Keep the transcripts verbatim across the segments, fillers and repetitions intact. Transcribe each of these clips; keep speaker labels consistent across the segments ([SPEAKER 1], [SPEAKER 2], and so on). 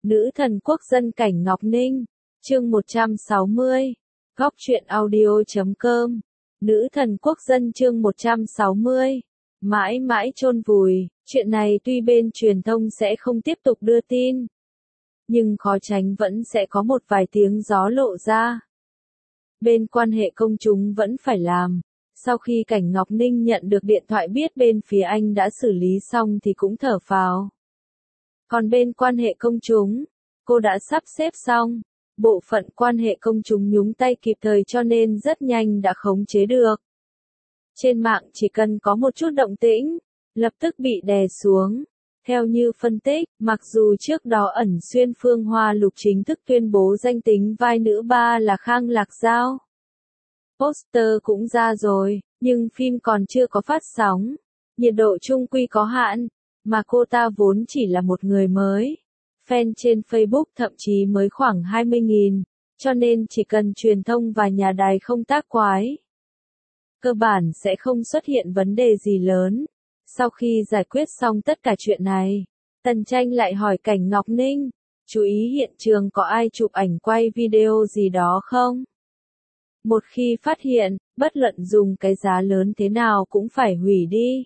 [SPEAKER 1] Nữ thần quốc dân Cảnh Ngọc Ninh, chương một trăm sáu mươi, góc truyện audio chấm com. Nữ thần quốc dân chương một trăm sáu mươi, mãi mãi chôn vùi. Chuyện này tuy bên truyền thông sẽ không tiếp tục đưa tin, nhưng khó tránh vẫn sẽ có một vài tiếng gió lộ ra. Bên quan hệ công chúng vẫn phải làm. Sau khi Cảnh Ngọc Ninh nhận được điện thoại biết bên phía anh đã xử lý xong thì cũng thở phào. Còn bên quan hệ công chúng, cô đã sắp xếp xong. Bộ phận quan hệ công chúng nhúng tay kịp thời cho nên rất nhanh đã khống chế được. Trên mạng chỉ cần có một chút động tĩnh, lập tức bị đè xuống. Theo như phân tích, mặc dù trước đó ẩn xuyên Phương Hoa Lục chính thức tuyên bố danh tính vai nữ ba là Khang Lạc Giao. Poster cũng ra rồi, nhưng phim còn chưa có phát sóng. Nhiệt độ chung quy có hạn, mà cô ta vốn chỉ là một người mới. Fan trên Facebook thậm chí mới khoảng hai mươi nghìn, cho nên chỉ cần truyền thông và nhà đài không tác quái, cơ bản sẽ không xuất hiện vấn đề gì lớn. Sau khi giải quyết xong tất cả chuyện này, Tần Tranh lại hỏi Cảnh Ngọc Ninh, chú ý hiện trường có ai chụp ảnh quay video gì đó không? Một khi phát hiện, bất luận dùng cái giá lớn thế nào cũng phải hủy đi.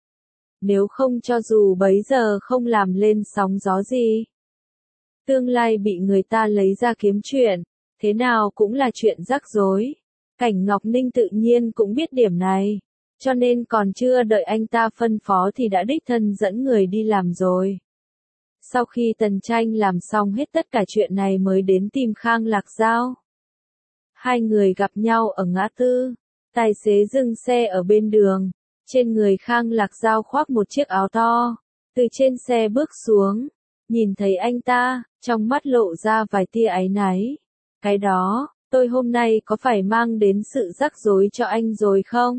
[SPEAKER 1] Nếu không cho dù bấy giờ không làm lên sóng gió gì, tương lai bị người ta lấy ra kiếm chuyện, thế nào cũng là chuyện rắc rối. Cảnh Ngọc Ninh tự nhiên cũng biết điểm này, cho nên còn chưa đợi anh ta phân phó thì đã đích thân dẫn người đi làm rồi. Sau khi Tần Tranh làm xong hết tất cả chuyện này mới đến tìm Khang Lạc Giao. Hai người gặp nhau ở ngã tư, tài xế dừng xe ở bên đường, trên người Khang Lạc Giao khoác một chiếc áo to, từ trên xe bước xuống, nhìn thấy anh ta, trong mắt lộ ra vài tia áy náy. Cái đó, tôi hôm nay có phải mang đến sự rắc rối cho anh rồi không?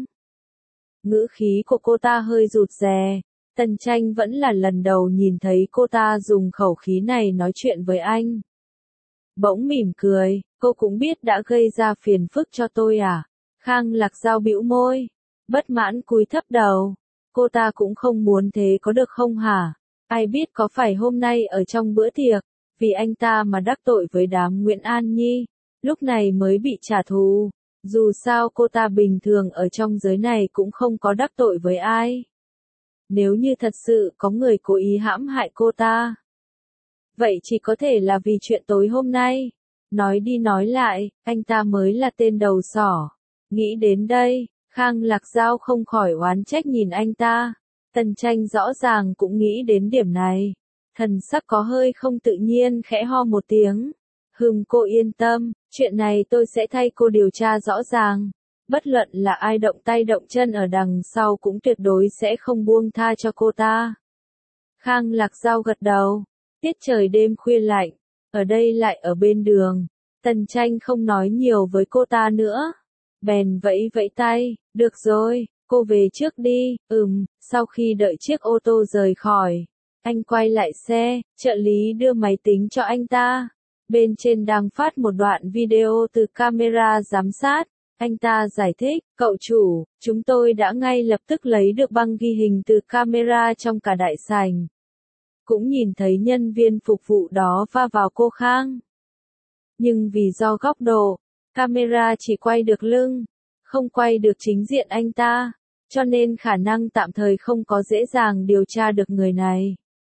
[SPEAKER 1] Ngữ khí của cô ta hơi rụt rè, Tần Tranh vẫn là lần đầu nhìn thấy cô ta dùng khẩu khí này nói chuyện với anh. Bỗng mỉm cười, cô cũng biết đã gây ra phiền phức cho tôi à? Khang Lạc Giao bĩu môi, bất mãn cúi thấp đầu, cô ta cũng không muốn thế có được không hả? Ai biết có phải hôm nay ở trong bữa tiệc, vì anh ta mà đắc tội với đám Nguyễn An Nhi, lúc này mới bị trả thù. Dù sao cô ta bình thường ở trong giới này cũng không có đắc tội với ai. Nếu như thật sự có người cố ý hãm hại cô ta, vậy chỉ có thể là vì chuyện tối hôm nay. Nói đi nói lại, anh ta mới là tên đầu sỏ. Nghĩ đến đây, Khang Lạc Giao không khỏi oán trách nhìn anh ta. Tần Tranh rõ ràng cũng nghĩ đến điểm này. Thần sắc có hơi không tự nhiên khẽ ho một tiếng. Hừm, cô yên tâm, chuyện này tôi sẽ thay cô điều tra rõ ràng. Bất luận là ai động tay động chân ở đằng sau cũng tuyệt đối sẽ không buông tha cho cô ta. Khang Lạc Giao gật đầu. Tiết trời đêm khuya lạnh, ở đây lại ở bên đường. Tần Tranh không nói nhiều với cô ta nữa. Bèn vẫy vẫy tay, được rồi, cô về trước đi. Ừm, sau khi đợi chiếc ô tô rời khỏi, anh quay lại xe, trợ lý đưa máy tính cho anh ta. Bên trên đang phát một đoạn video từ camera giám sát. Anh ta giải thích, cậu chủ, chúng tôi đã ngay lập tức lấy được băng ghi hình từ camera trong cả đại sảnh. Cũng nhìn thấy nhân viên phục vụ đó va vào cô Khang. Nhưng vì do góc độ, camera chỉ quay được lưng, không quay được chính diện anh ta, cho nên khả năng tạm thời không có dễ dàng điều tra được người này.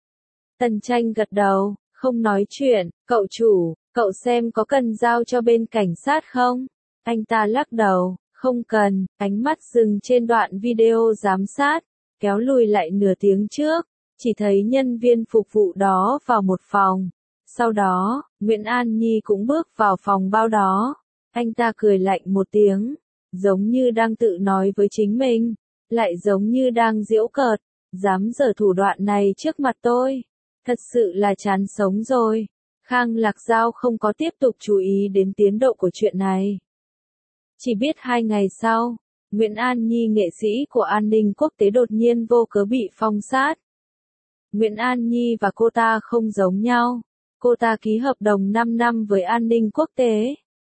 [SPEAKER 1] Tần Tranh gật đầu, không nói chuyện, cậu chủ, cậu xem có cần giao cho bên cảnh sát không? Anh ta lắc đầu, không cần, ánh mắt dừng trên đoạn video giám sát, kéo lùi lại nửa tiếng trước, chỉ thấy nhân viên phục vụ đó vào một phòng. Sau đó, Nguyễn An Nhi cũng bước vào phòng bao đó. Anh ta cười lạnh một tiếng, giống như đang tự nói với chính mình, lại giống như đang giễu cợt, dám giở thủ đoạn này trước mặt tôi. Thật sự là chán sống rồi. Khang Lạc Giao không có tiếp tục chú ý đến tiến độ của chuyện này. Chỉ biết hai ngày sau, Nguyễn An Nhi nghệ sĩ của an ninh quốc tế đột nhiên vô cớ bị phong sát. Nguyễn An Nhi và cô ta không giống nhau. Cô ta ký hợp đồng năm năm với an ninh quốc tế.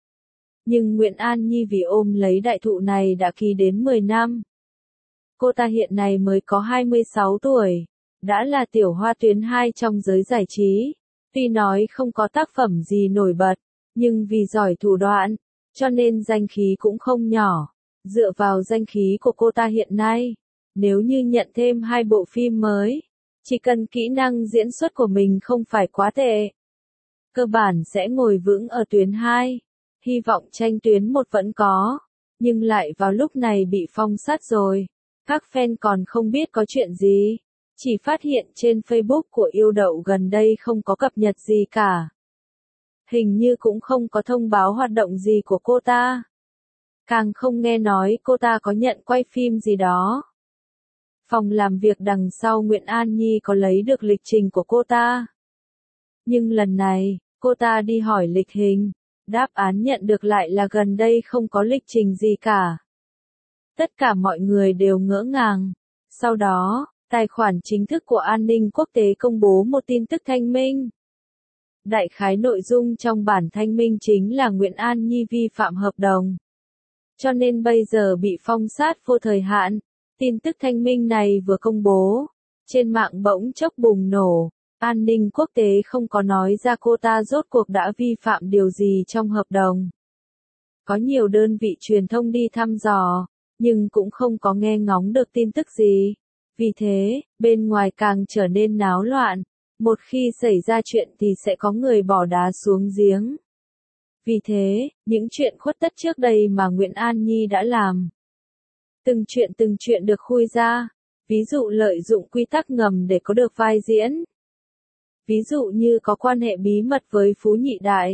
[SPEAKER 1] Nhưng Nguyễn An Nhi vì ôm lấy đại thụ này đã ký đến mười năm. Cô ta hiện nay mới có hai mươi sáu tuổi, đã là tiểu hoa tuyến hai trong giới giải trí. Tuy nói không có tác phẩm gì nổi bật, nhưng vì giỏi thủ đoạn, cho nên danh khí cũng không nhỏ. Dựa vào danh khí của cô ta hiện nay, nếu như nhận thêm hai bộ phim mới, chỉ cần kỹ năng diễn xuất của mình không phải quá tệ, cơ bản sẽ ngồi vững ở tuyến hai. Hy vọng tranh tuyến một vẫn có, nhưng lại vào lúc này bị phong sát rồi. Các fan còn không biết có chuyện gì, chỉ phát hiện trên Facebook của Yêu Đậu gần đây không có cập nhật gì cả. Hình như cũng không có thông báo hoạt động gì của cô ta. Càng không nghe nói cô ta có nhận quay phim gì đó. Phòng làm việc đằng sau Nguyễn An Nhi có lấy được lịch trình của cô ta. Nhưng lần này, cô ta đi hỏi lịch hình, đáp án nhận được lại là gần đây không có lịch trình gì cả. Tất cả mọi người đều ngỡ ngàng. Sau đó, tài khoản chính thức của An ninh Quốc tế công bố một tin tức thanh minh. Đại khái nội dung trong bản thanh minh chính là Nguyễn An Nhi vi phạm hợp đồng, cho nên bây giờ bị phong sát vô thời hạn. Tin tức thanh minh này vừa công bố, trên mạng bỗng chốc bùng nổ. An ninh Quốc tế không có nói ra cô ta rốt cuộc đã vi phạm điều gì trong hợp đồng. Có nhiều đơn vị truyền thông đi thăm dò, nhưng cũng không có nghe ngóng được tin tức gì. Vì thế, bên ngoài càng trở nên náo loạn. Một khi xảy ra chuyện thì sẽ có người bỏ đá xuống giếng. Vì thế, những chuyện khuất tất trước đây mà Nguyễn An Nhi đã làm, từng chuyện từng chuyện được khui ra. Ví dụ lợi dụng quy tắc ngầm để có được vai diễn. Ví dụ như có quan hệ bí mật với Phú Nhị Đại.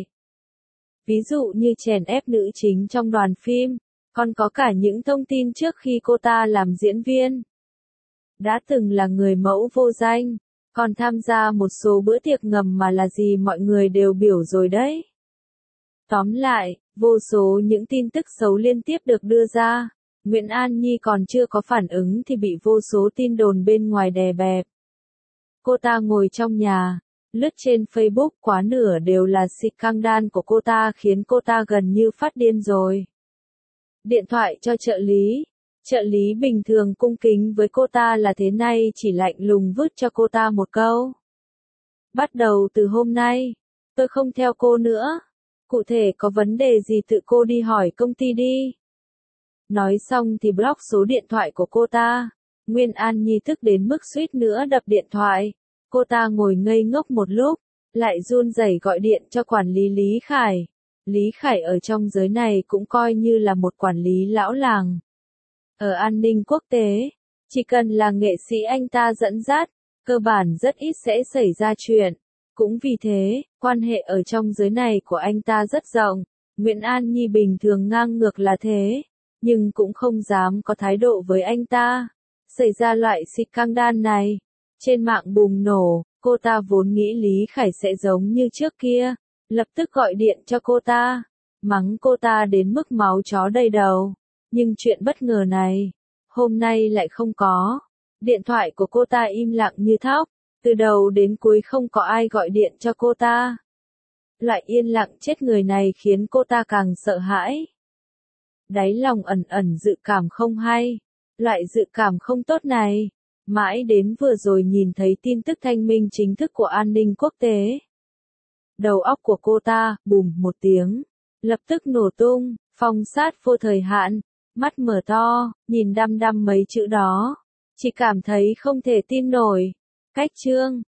[SPEAKER 1] Ví dụ như chèn ép nữ chính trong đoàn phim. Còn có cả những thông tin trước khi cô ta làm diễn viên, đã từng là người mẫu vô danh, còn tham gia một số bữa tiệc ngầm mà là gì mọi người đều biểu rồi đấy. Tóm lại, vô số những tin tức xấu liên tiếp được đưa ra. Nguyễn An Nhi còn chưa có phản ứng thì bị vô số tin đồn bên ngoài đè bẹp. Cô ta ngồi trong nhà, lướt trên Facebook, quá nửa đều là scandal của cô ta khiến cô ta gần như phát điên rồi. Điện thoại cho trợ lý. Trợ lý bình thường cung kính với cô ta là thế này chỉ lạnh lùng vứt cho cô ta một câu. Bắt đầu từ hôm nay, tôi không theo cô nữa. Cụ thể có vấn đề gì tự cô đi hỏi công ty đi. Nói xong thì block số điện thoại của cô ta. Nguyễn An Nhi tức đến mức suýt nữa đập điện thoại. Cô ta ngồi ngây ngốc một lúc, lại run rẩy gọi điện cho quản lý Lý Khải. Lý Khải ở trong giới này cũng coi như là một quản lý lão làng. Ở An ninh Quốc tế, chỉ cần là nghệ sĩ anh ta dẫn dắt, cơ bản rất ít sẽ xảy ra chuyện. Cũng vì thế, quan hệ ở trong giới này của anh ta rất rộng. Nguyễn An Nhi bình thường ngang ngược là thế, nhưng cũng không dám có thái độ với anh ta. Xảy ra loại scandal này, trên mạng bùng nổ, cô ta vốn nghĩ Lý Khải sẽ giống như trước kia, lập tức gọi điện cho cô ta, mắng cô ta đến mức máu chó đầy đầu. Nhưng chuyện bất ngờ này, hôm nay lại không có. Điện thoại của cô ta im lặng như thóc, từ đầu đến cuối không có ai gọi điện cho cô ta. Loại yên lặng chết người này khiến cô ta càng sợ hãi. Đáy lòng ẩn ẩn dự cảm không hay, loại dự cảm không tốt này, mãi đến vừa rồi nhìn thấy tin tức thanh minh chính thức của An ninh Quốc tế. Đầu óc của cô ta, bùm một tiếng, lập tức nổ tung, phong sát vô thời hạn, mắt mở to, nhìn đăm đăm mấy chữ đó, chỉ cảm thấy không thể tin nổi. Cách chương